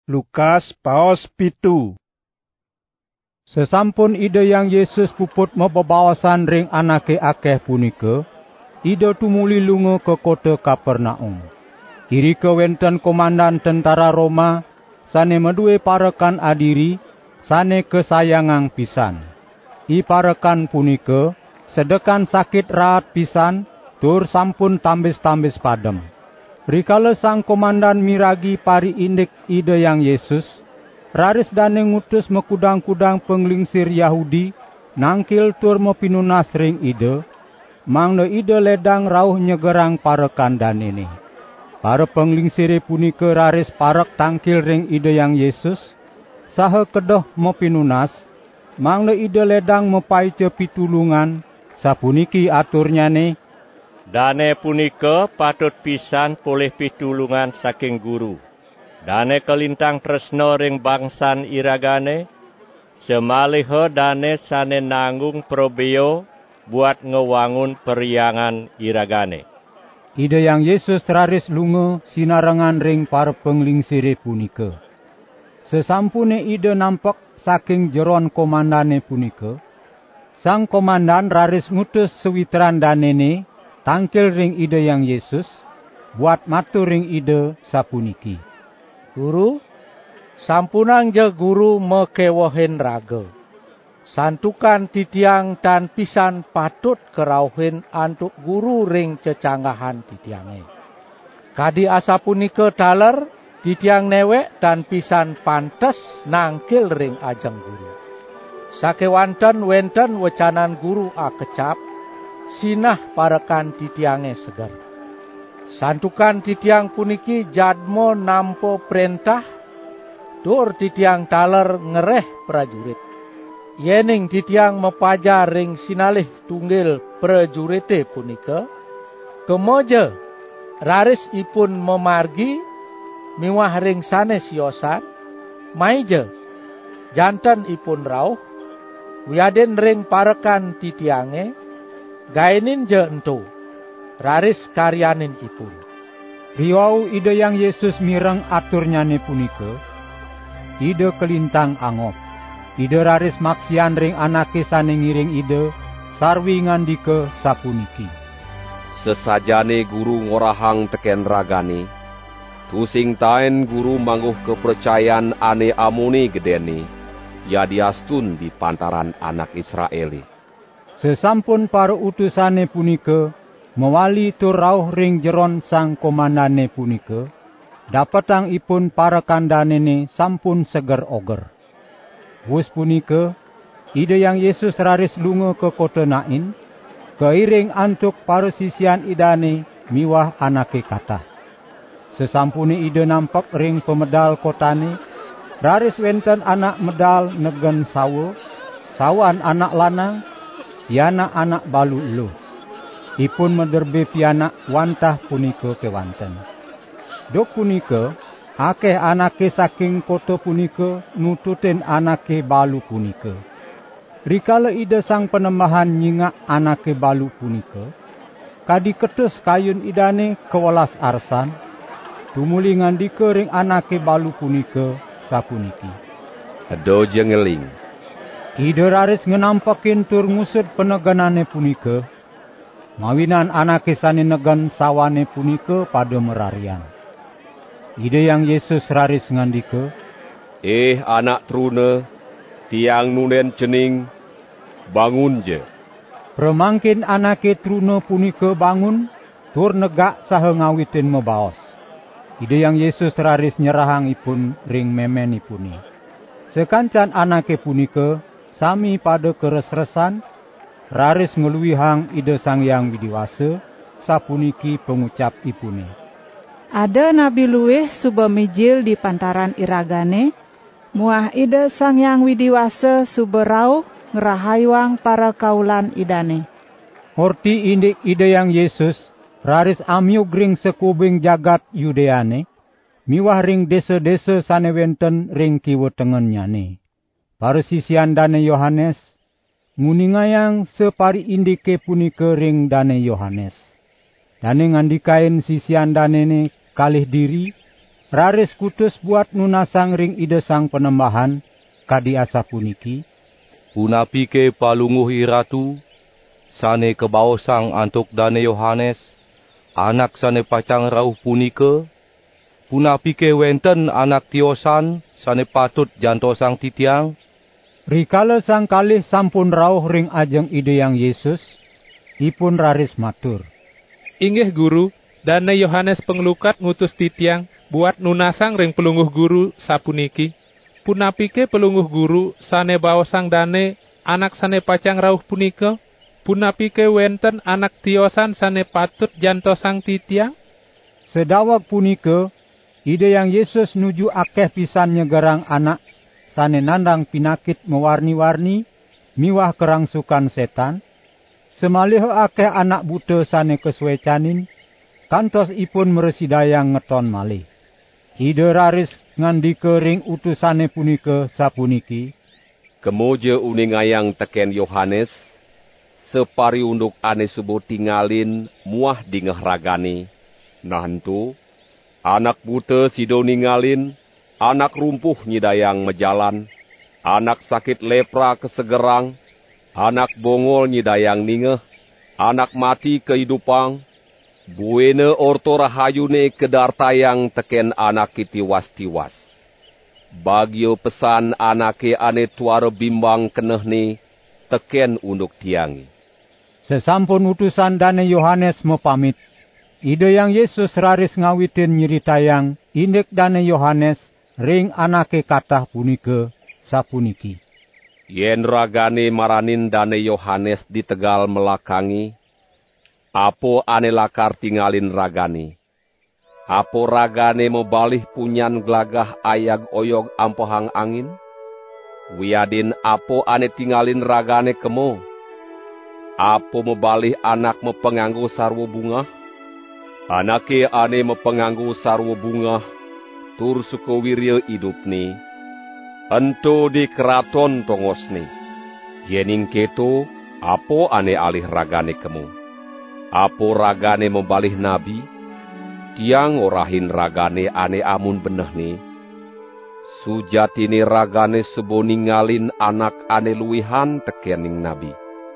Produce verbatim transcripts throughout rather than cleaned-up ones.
Lukas paos pitu. Sesampun ide yang Yesus puput mebebawasan ring anake akeh punika, ide tumuli lunga ke kota Kapernaum. Irika wenten komandan tentara Roma, sane medue parekan adiri, sane kesayangang pisan. I parekan punika, sedekan sakit raat pisan, tur sampun tambis-tambis padem. Rikala sang komandan miragi pari indik ide yang Yesus, raris dane ngutus mekudang-kudang penglingsir Yahudi, nangkil tur mepinunas ring ide, mangna ide ledang rauh nyegerang parekan danene. Para penglingsire punika raris parek tangkil ring ide yang Yesus, saha kedoh mepinunas, mangna ide ledang mepaice pitulungan, sapuniki aturnyane, dane punika patut pisan poleh pitulungan saking guru. Dane kelintang tresno ring bangsan iragane, semaliho dane sane nanggung probeo buat ngewangun periangan iragane. Ide yang Yesus raris lunga sinarengan ring para penglingsire punika. Sesampune ide nampak saking jeron komandane punika, sang komandan raris ngutus sewitran danene, tangkil ring ide yang Yesus, buat matur ring ide sapuniki. Guru, sampunang je guru mekewohin raga. Santukan titiang dan pisan patut kerauhin antuk guru ring cecanggahan titiange. Kadi asapunika daler, titiang newek dan pisan pantes nangkil ring ajeng guru. Sakewanten wenten wecanan guru akecap, sinah parekan titiange seger. Santukan titiang puniki jadmo nampo perintah, dur titiang taler ngereh prajurit. Yening titiang mepajar ring sinalih tunggil prajurite punika, kemoje raris ipun memargi miwah ring sane siosan, maije jantan ipun rauh, wiaden ring parekan titiange, gainin je ento, raris karyanin ipun. Riwau ide yang Yesus mireng aturnyane punika, ide kelintang angop. Ide raris maksian ring anake sane ngiring ide, sarwi ngandika sapuniki. Sesajane guru ngorahang teken ragane, tusing taen guru mangguh kepercayaan ane amuni gedene, ya diastun di pantaran anak Israeli. Sesampun para utusane punika, mewali tur rauh ring jeron sang komandane punika, dapetang ipun para kandanene sampun seger oger. Wus punika, ide yang Yesus raris lunga ke kota Nain, keiring antuk para sisian idane miwah anake katah. Sesampune ide nampak ring pemedal kotane, raris wenten anak medal negen sawo, sawan anak lanang, piana anak balu eluh. Ipun mederbe pianak wantah punika kewanten. Dok punika, akeh anake saking kota punika nututin anake balu punika. Rikala ide sang penembahan nyingak anake balu punika, kadi ketus kayun idane kewelas arsan, tumuli ngandika ring anake balu punika sapuniki. Edo jengeling. Ide raris ngenampakin tur ngusut peneganane punika, mawinan anake sane negan sawane punika pada merarian. Ide yang Yesus raris ngandika, Eh anak truna, tiang nunen cening, bangun je. Premangkin anake truna punika bangun, tur negak saha ngawitin mebaos. Ide yang Yesus raris nyerahang ipun ring memenipuni. Sekancan anake punika, sami pada keres-resan, raris ngeluihang ide sang yang widiwasa, sapuniki pengucap ipune. Ada nabi luweh suba mijil di pantaran iragane, muah ide sang yang widiwasa suba rauh ngerahaywang para kaulan idane. Horti indik ide yang Yesus, raris amyug ring sekubing jagat Yudeane, miwah ring desa-desa sane wenten ring kiwa tengennyane. Para sisian dane Yohanes, nguningayang separi indike punika ring dane Yohanes. Dane ngandikain sisian danene kalih diri, raris kutus buat nunasang ring ide sang penembahan kadi asa puniki. Punapike palunguhi ratu, sane kebaosang antuk Dane Yohanes, anak sane pacang rauh punika, punapike wenten anak tiosan, sane patut jantosang titiang. Rikala sang kalih sampun rauh ring ajeng ide yang Yesus, ipun raris matur. Inggih guru, Dane Yohanes penglukat ngutus titiang, buat nunasang ring pelungguh guru sapuniki. Punapike pelungguh guru sane baosang dane anak sane pacang rauh punika? Punapike wenten anak tiosan sane patut jantosang titiang? Sedawak punika, ide yang Yesus nuju akeh pisan nyegerang anak sane nandang pinakit mewarni-warni, miwah kerangsukan setan, semalih akeh anak buta sane kesuecanin, kantos ipun meresidayang ngeton malih. Ide raris ngandika ring utusane punika sapuniki. Kemoje uningayang teken Yohanes, separi unduk ane subuh tinggalin muah dingeh ragane. Nahantu, anak buta sido ningalin, anak rumpuh nyidayang mejalan, anak sakit lepra kesegerang, anak bongol nyidayang ningeh, anak mati kehidupang, buene orto rahayune kedartayang teken anak tiwas-tiwas. Bagio pesan anake ane tuara bimbang kenehne, teken unduk tiangi. Sesampun utusan Dane Yohanes mepamit, ide yang Yesus raris ngawitin nyeritayang indek Dane Yohanes ring anake katah punika sapuniki. Yen ragane maranin Dane Yohanes di tegal melakangi, apo ane lakar tinggalin ragane. Apo ragane mebalih punyan gelagah ayag oyog ampohang angin? Wiadin apo ane tinggalin ragane kemo? Apo mebalih anak mepenganggu sarwo bunga? Anake ane mepenganggu sarwo bunga, tur suko wirya idupni, ento di keraton tongosni. Yening keto, apo ane alih ragane kemu? Apo ragane membalih nabi? Tiang orahin ragane ane amun benehne. Sujatine ragane sebo ningalin anak ane luwihan tekening nabi.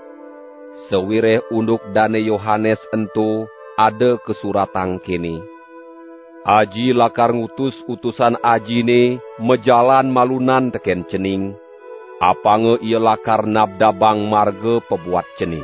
Sewireh unduk Dane Yohanes ento ada kesuratang kene. Aji lakar ngutus utusan ajine mejalan malunan teken cening, apange ia lakar nabdabang marga pebuat cening.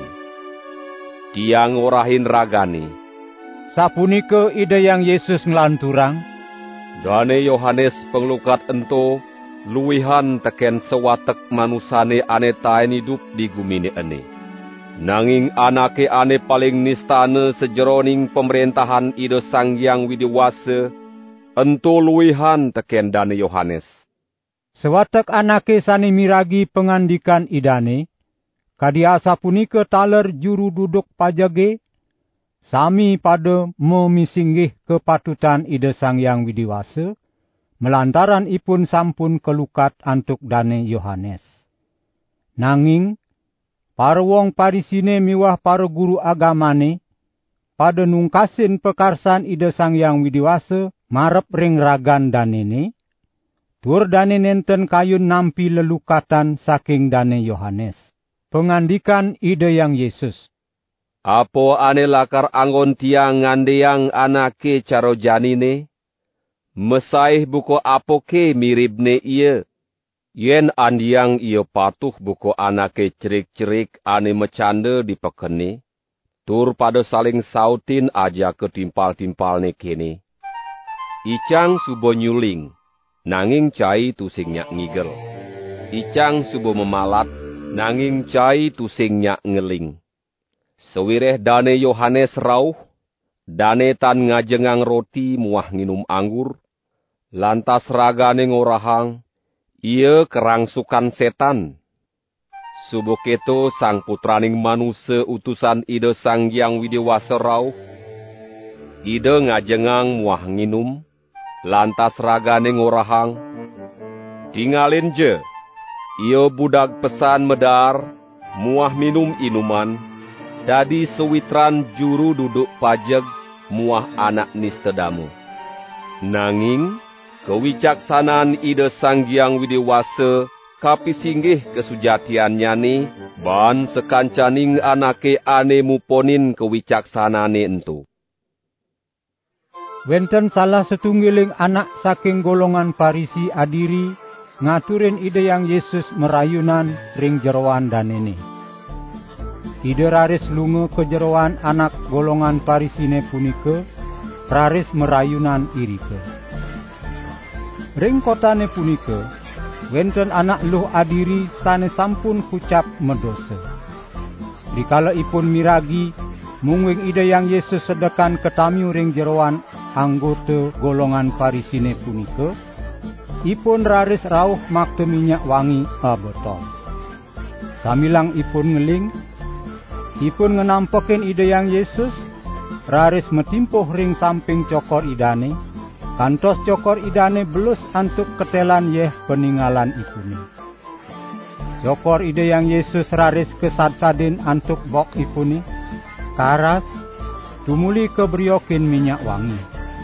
Tiang orahin ragane. Sapunika ide yang Yesus nglanturang. Dane Yohanes penglukat ento luwihan teken sewatek manusane ane taen hidup di gumine ene. Nanging anake ane paling nistane sejeroning pemerintahan ide Sang Hyang Widiwasa, ento luwihan teken Dane Yohanes. Sewatek anake sane miragi pengandikan idane, kadia sapunika taler juru duduk pajage, sami pada memisinggih kepatutan ide Sang Hyang Widiwasa, melantaran ipun sampun kelukat antuk Dane Yohanes. Nanging, para wong parisine miwah para guru agamane, pada nungkasin pekarsan ide Sang Hyang Widiwasa, marep ring ragan danene, tur dane nenten kayun nampi lelukatan saking Dane Yohanes. Pengandikan ide yang Yesus. Apo ane lakar anggon tiang ngandeang anake caro janine? Mesaih buko apoke miribne iya? Yen andiang iyo patuh buko anake cerik-cerik ane mecanda di pekene, tur pada saling sautin aja ketimpal-timpalne kene. Icang subo nyuling, nanging cai tusing nyak ngigel. Icang subo memalat, nanging cai tusing nyak ngeling. Sewireh Dane Yohanes rauh, Dane tan ngajengang roti muah nginum anggur, lantas ragane ngorahang, ia kerangsukan setan. Suboketo sang putraning manusia utusan ide Sang Hyang Widiwasa rauh, ide ngajengang muah nginum, lantas ragane ngorahang, tinggalin je, ia budak pesan medar, muah minum inuman, dadi sewitran juru duduk pajeg muah anak nistedamu. Nanging, kewicaksanan Ida Sang Hyang Widiwasa kapisinggih kesujatiannya ni, ban sekancaning anake ane muponin kewicaksanane ento. Wenten salah setunggiling anak saking golongan Parisi adiri ngaturin Ida Yang Yesus merayunan ring jeroan danene. Ida raris lunga ke jeroan anak golongan Parisine punike, raris merayunan irike. Ring kotane punike, wenten anak luh adiri sane sampun kucap medosa. Dikala ipun miragi, mungwing Ida Yang Yesus sedekan ketamiu ring jeroan anggota golongan Parisine punike, ipun raris rauh makte minyak wangi abotong. Samilang ipun ngeling, ipun ngenampekin Ida Yang Yesus, raris metimpuh ring samping cokor idane, kantos cokor idane belus antuk ketelan yeh peninggalan ipune. Cokor Ida Yang Yesus raris kesad-sadin antuk bok ipune, karas, tumuli kebriokin minyak wangi.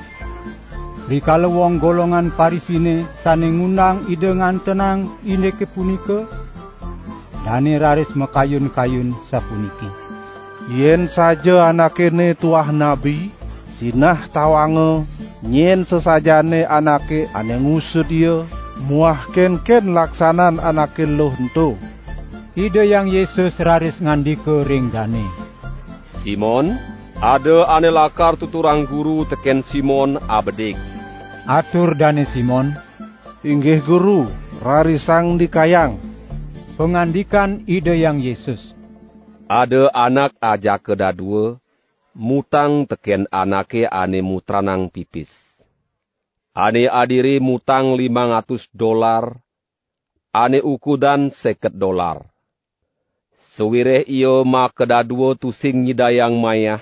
Rikala wong golongan Parisine sane ngundang Ida ngantenang indeke punike, dane raris mekayun-kayun sapuniki. Yen saja anak ini tuah nabi, sinah tawange, nyen sesajane anake ane ngusut dia, muah ken-ken laksanan anake loh ento. Ida Yang Yesus raris ngandika ring dane. Simon, ada ane lakar tuturang guru teken Simon abedik. Atur dane Simon, Inggih guru, rarisang dikayang. Pengandikan Ida Yang Yesus. Ada anak aja kedadua, mutang teken anake ane mutranang pipis. Ane adiri mutang lima ratus dolar, ane ukudan seket dolar. Sewireh iyo ma kedadua tusing nyidayang mayah,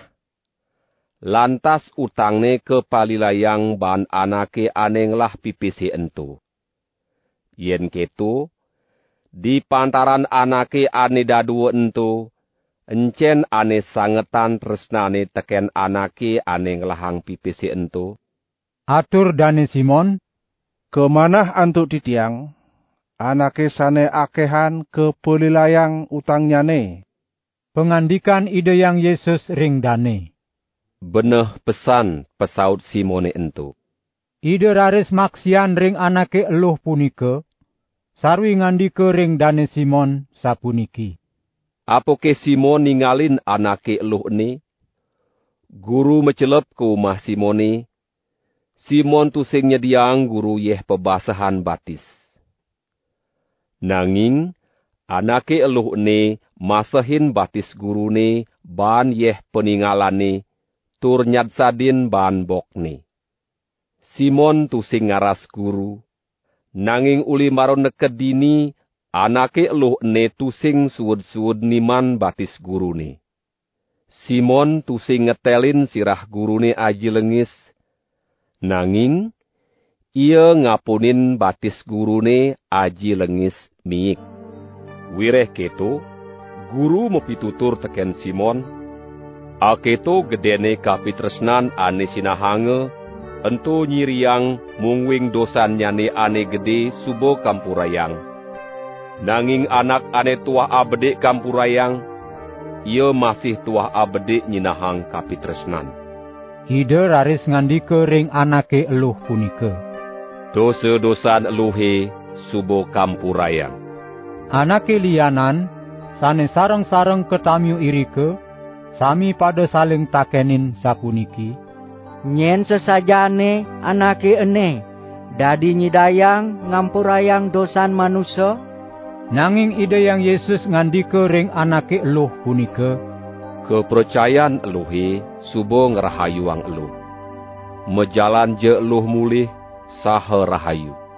lantas utangne ke palilayang ban anake ane nglah pipisi ento. Yen ketu, di pantaran anake ane dadua ento, encen ane sangetan tresnane teken anake ane ngelahang pipisi ento. Atur dane Simon, Kemanah antuk titiang, anake sane akehan ke pelilayang utangnya ne. Pengandikan Ida Yang Yesus ring dane. Beneh pesan pesaut Simone ento. Ida raris maksian ring anake eluh punike, sarwi ngandika ring dane Simon sapuniki. Apoke Simon ningalin anake eluh ni? Guru mecelep ke rumah Simone. Simon tusing nyediang guru yeh pebasahan batis. Nanging, anake eluh ni masahin batis guru ni ban yeh peninggalane, tur nyadsadin ban bok ni. Simon tusing ngaras guru, nanging uli maron neked dini, anake eluh ni tusing suud-suud niman batis guru ni. Simon tusing ngetelin sirah guru ni aji lengis, nanging, ia ngapunin batis guru ni aji lengis miik. Wireh keto, guru mepitutur teken Simon, aketo gedene kapitresnan ane sinahange, ento nyiriang mungwing dosan nyane ane gede subo kampurayang. Nanging anak ane tuah abede kampurayang, ia masih tuah abede nyinahang kapitresnan. Ida raris ngandika ring anake eluh punike. Dosa-dosan eluhe subo kampurayang. Anake lianan, sane sareng-sareng ketamiu irike, sami pada saling takenin sapuniki. Nyen sesajane anake ene, dadi nyidayang ngampurayang dosan manusia. Nanging Ida Yang Yesus ngandika ring anake eluh punike. Kepercayaan eluhe subo ngerahayuang eluh. Mejalan je eluh mulih saha rahayu.